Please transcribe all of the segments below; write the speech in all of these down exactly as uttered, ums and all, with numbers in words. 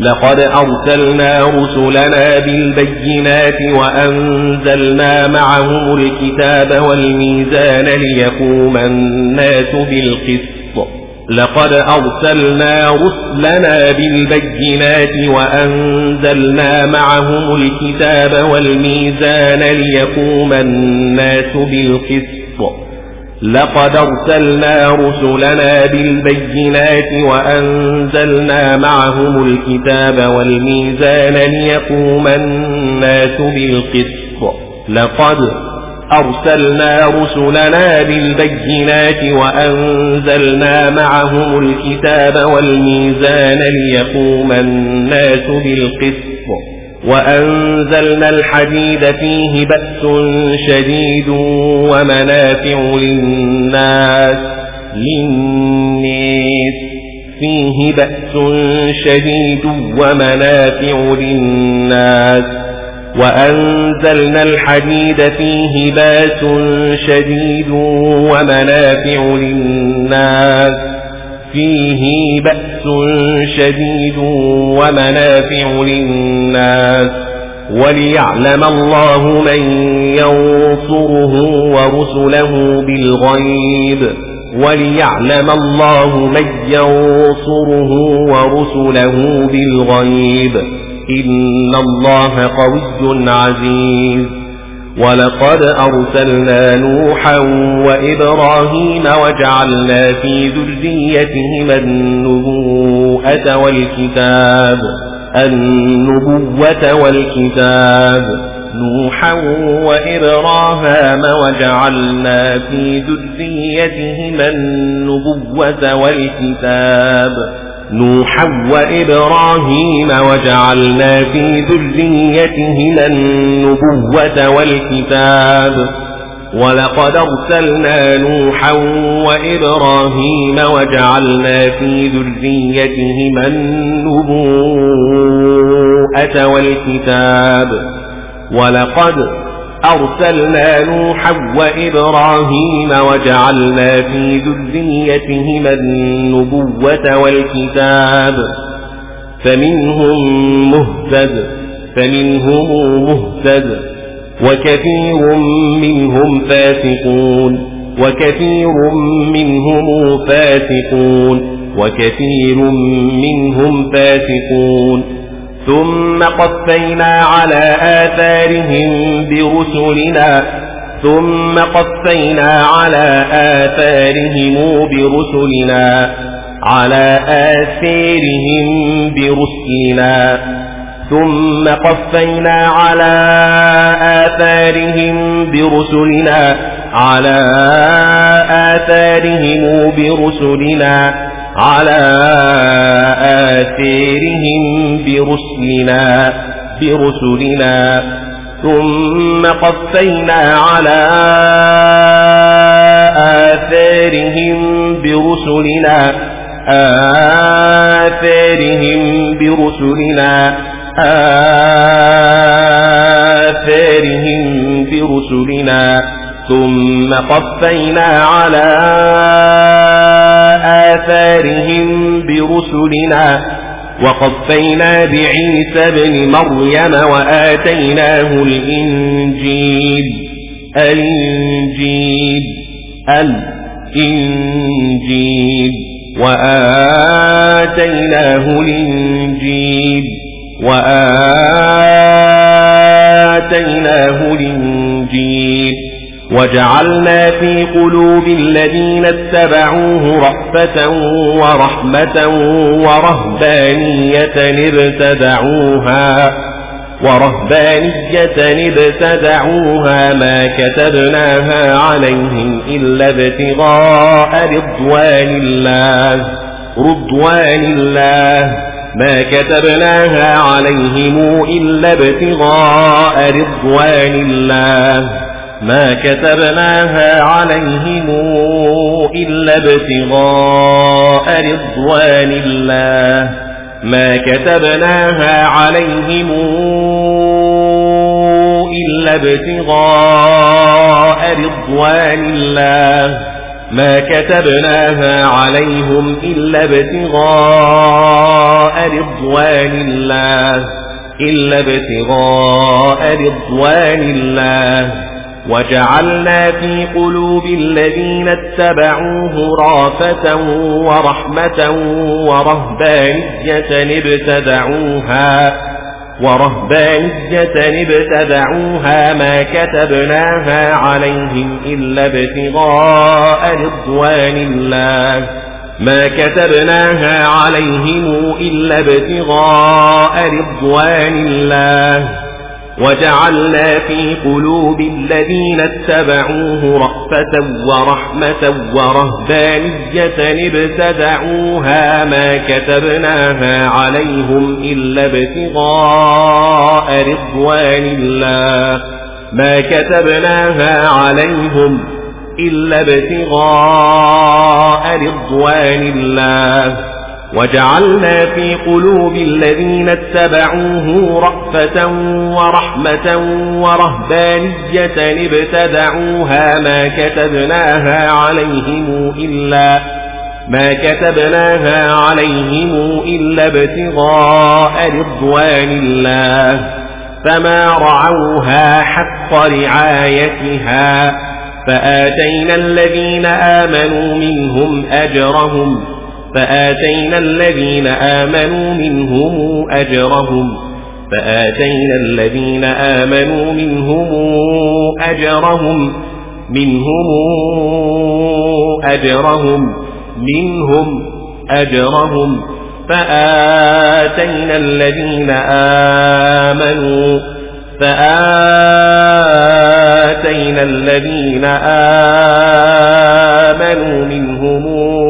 لقد أرسلنا رسلنا بالبينات وأنزلنا معهم الكتاب والميزان ليقوم الناس بالقسط لقد أرسلنا رسلنا بالبينات وأنزلنا معهم الكتاب والميزان ليقوم الناس بالقسط لقد أرسلنا رسلنا بالبينات وأنزلنا معهم الكتاب والميزان ليقوم الناس بالقسط لقد أرسلنا رسلنا بالبينات وأنزلنا معهم الكتاب والميزان ليقوم الناس بالقسط وأنزلنا الحديد فيه بأس شديد ومنافع للناس للناس فيه بأس شديد ومنافع للناس وأنزلنا الحديد فيه بأس شديد ومنافع للناس فيه بأس شديد ومنافع للناس وليعلم الله من ينصره ورسله بالغيب وليعلم الله من ينصره ورسله بالغيب إن الله قوي عزيز ولقد أرسلنا نوحا وإبراهيم وجعلنا في ذريتهما النبوءة والكتاب النبوة والكتاب نوحا وإبراهيم وجعلنا في ذريتهما النبوة والكتاب نوحا وإبراهيم وجعلنا في ذريتهما النبوة والكتاب ولقد أرسلنا نوحا وإبراهيم وجعلنا في ذريتهما النبوءة والكتاب ولقد أرسلنا نوحا وإبراهيم وجعلنا في ذريتهما النبوة والكتاب فمنهم مهتد فمنهم مهتد وكثير منهم فاسقون وكثير منهم فاسقون وكثير منهم فاسقون ثم قفينا على آثارهم برسلنا ثم قفينا على آثارهم برسلنا على آثارهم برسلنا ثم قفينا على آثارهم برسلنا على آثارهم برسلنا على آثارهم برسلنا برسلنا ثم قفينا على آثارهم برسلنا آثارهم برسلنا آثارهم برسلنا ثم قفينا على آثارهم برسلنا وقفينا بعيسى ابن مريم وآتيناه الإنجيل الإنجيل الإنجيل وآتيناه الإنجيل وآتيناه الإنجيل وجعلنا في قلوب الذين اتبعوه رأفة ورحمة ورهبانية ابتدعوها ورهبانية ابتدعوها ما كتبناها عليهم إلا ابتغاء رضوان الله رضوان الله ما كتبناها عليهم إلا ابتغاء رضوان الله ما كتبناها عليهم إلا ابتغاء رضوان الله ما كتبناها عليهم إلا ابتغاء رضوان الله ما كتبناها عليهم إلا ابتغاء رضوان الله إلا ابتغاء رضوان الله وجعلنا في قلوب الذين اتبعوه رأفة ورحمة ورهبانية ابتدعوها ورهبانية ابتدعوها ما كتبناها عليهم إلا ابتغاء رضوان الله ما كتبناها عليهم إلا ابتغاء رضوان الله وجعلنا في قلوب الذين اتبعوه رأفة ورحمة ورهبانية ابتدعوها ما كتبناها عليهم إلا ابتغاء رضوان الله ما كتبناها عليهم إلا ابتغاء رضوان الله وجعلنا في قلوب الذين اتبعوه رأفة ورحمة ورهبانية ابتدعوها ما كتبناها عليهم إلا ما كتبناها عليهم إلا ابتغاء رضوان الله فما رعوها حق رعايتها فآتينا الذين آمنوا منهم أجرهم فآتينا الذين آمنوا منهم أجرهم فآتينا الذين آمنوا منهم أجرهم منهم أجرهم منهم أجرهم فآتينا الذين آمنوا فآتينا الذين آمنوا منهم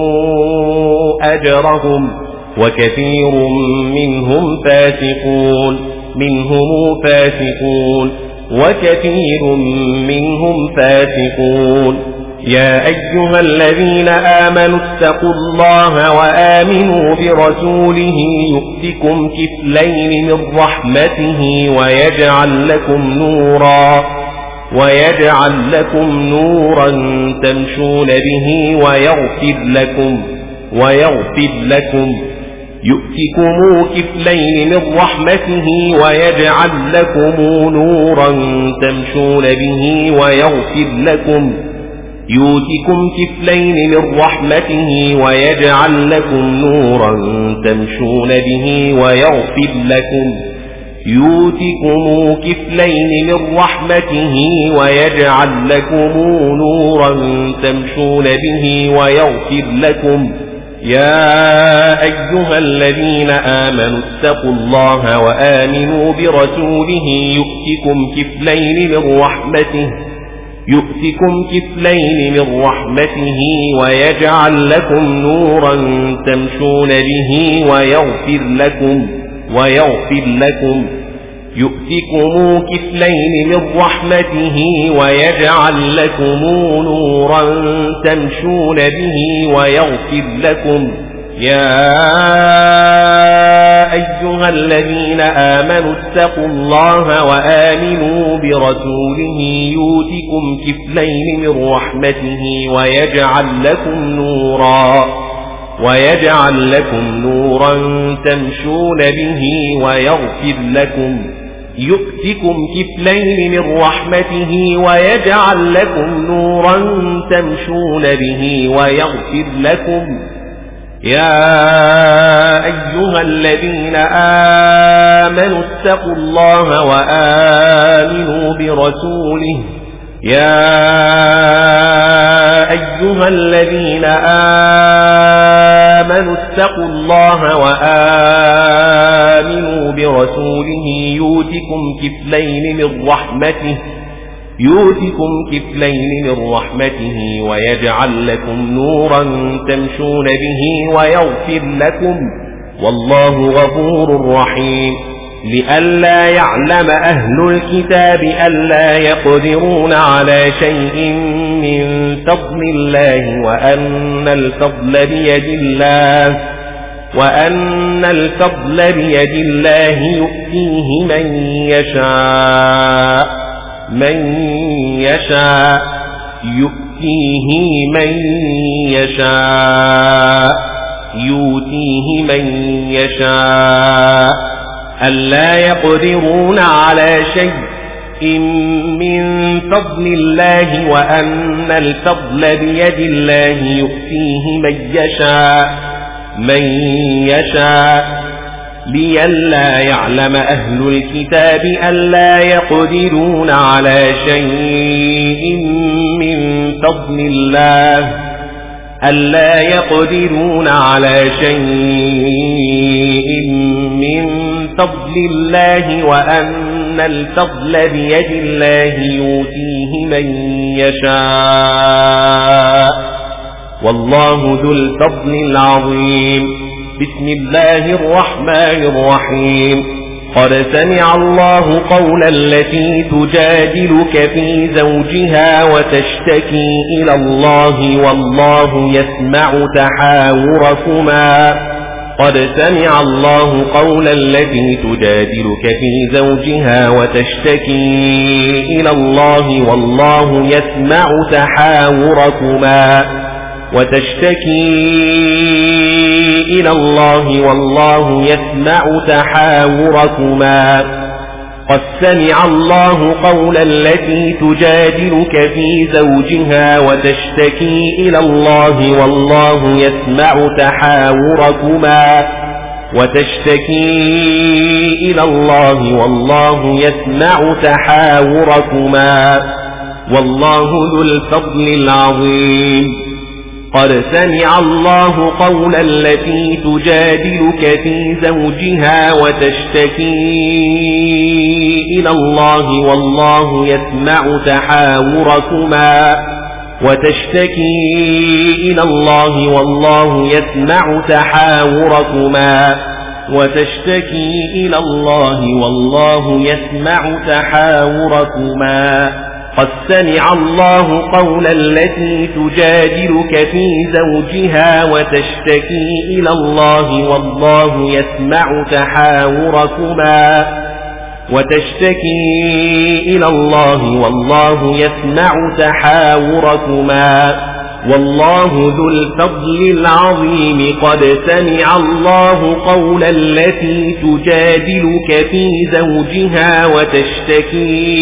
أجرهم وكثير منهم فاسقون منهم فاسقون وكثير منهم فاسقون يا أيها الذين آمنوا اتقوا الله وآمنوا برسوله يؤتكم كفلين من رحمته ويجعل لكم نورا ويجعل لكم نورا تمشون به ويغفر لكم ويغفر لكم يؤتكم كفلين من رحمته ويجعل لكم نورا تمشون به ويغفر لكم يؤتكم كفلين من رحمته ويجعل لكم نورا تمشون به ويغفر لكم يؤتكم كفلين من رحمته ويجعل لكم نورا تمشون به ويغفر لكم يا أيها الذين آمنوا اتقوا الله وآمنوا برسوله يؤتكم كفلين من رحمته يؤتكم كفلين من رحمته ويجعل لكم نورا تمشون به ويغفر لكم ويغفر لكم يؤتكم كفلين من رحمته ويجعل لكم نورا تمشون به ويغفر لكم يا أيها الذين آمنوا اتقوا الله وآمنوا برسوله يؤتكم كفلين من رحمته ويجعل لكم نورا ويجعل لكم نورا تمشون به ويغفر لكم يؤتكم كفلين من رحمته ويجعل لكم نورا تمشون به ويغفر لكم يا أيها الذين آمنوا اتقوا الله وآمنوا برسوله يا أيها الذين آمنوا اتقوا الله وآمنوا برسوله يؤتكم كفلين من رحمته يؤتكم كفلين من رحمته ويجعل لكم نورا تمشون به ويغفر لكم والله غفور رحيم لئلا يعلم أهل الكتاب ألا يقدرون على شيء من فضل الله وأن الفضل بيد الله وأن الفضل بيد الله يؤتيه من يشاء من يشاء يؤتيه يؤتيه من يشاء يؤتيه من يشاء ألا يقدرون على شيء من فضل الله وأن الفضل بيد الله يؤتيه من يشاء من يشاء لئلا يعلم أهل الكتاب ألا يقدرون على شيء من فضل الله ألا يقدرون على شيء من فضل الله وأن الفضل بيد الله يؤتيه من يشاء والله ذو الفضل العظيم. بسم الله الرحمن الرحيم. قد سمع الله قول التي تجادلك في زوجها وتشتكي إلى الله والله يسمع تحاوركما قد سمع الله قول التي تجادلك في زوجها وتشتكي إلى الله والله يسمع تحاوركما وتشتكي إلى الله والله يسمع تحاوركما قد سمع الله قول التي تجادلك في زوجها وتشتكي إلى الله والله يسمع تحاوركما وتشتكي إلى الله والله يسمع تحاوركما والله ذو الفضل العظيم. قد سمع الله قول التي تجادلك في زوجها وتشتكي إلى الله والله يسمع تحاوركما وتشتكي إلى الله والله يسمع تحاوركما وتشتكي إلى الله والله يسمع تحاوركما قد سمع الله قول التي تجادلك في زوجها وتشتكي إلى الله والله يسمع تحاوركما وتشتكي إلى الله والله يسمع تحاوركما والله ذو الفضل العظيم. قد سمع الله قول التي تجادلك في زوجها وتشتكي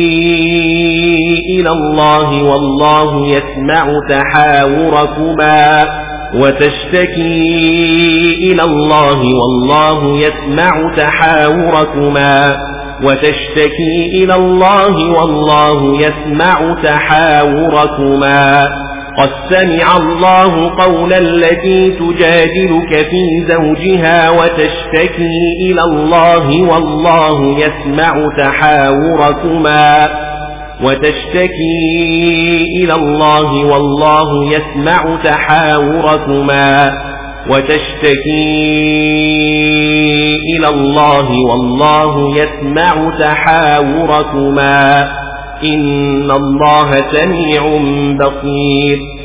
إلى الله والله يسمع تحاوركما وتشتكي إلى الله والله يسمع تحاوركما وتشتكي إلى الله والله يسمع تحاوركما قد سمع الله قول التي تجادلك في زوجها وتشتكي إلى الله والله يسمع تحاوركما وتشتكي إلى الله والله يسمع تحاوركما وتشتكي إلى الله والله يسمع تحاوركما إن الله سميع بصير.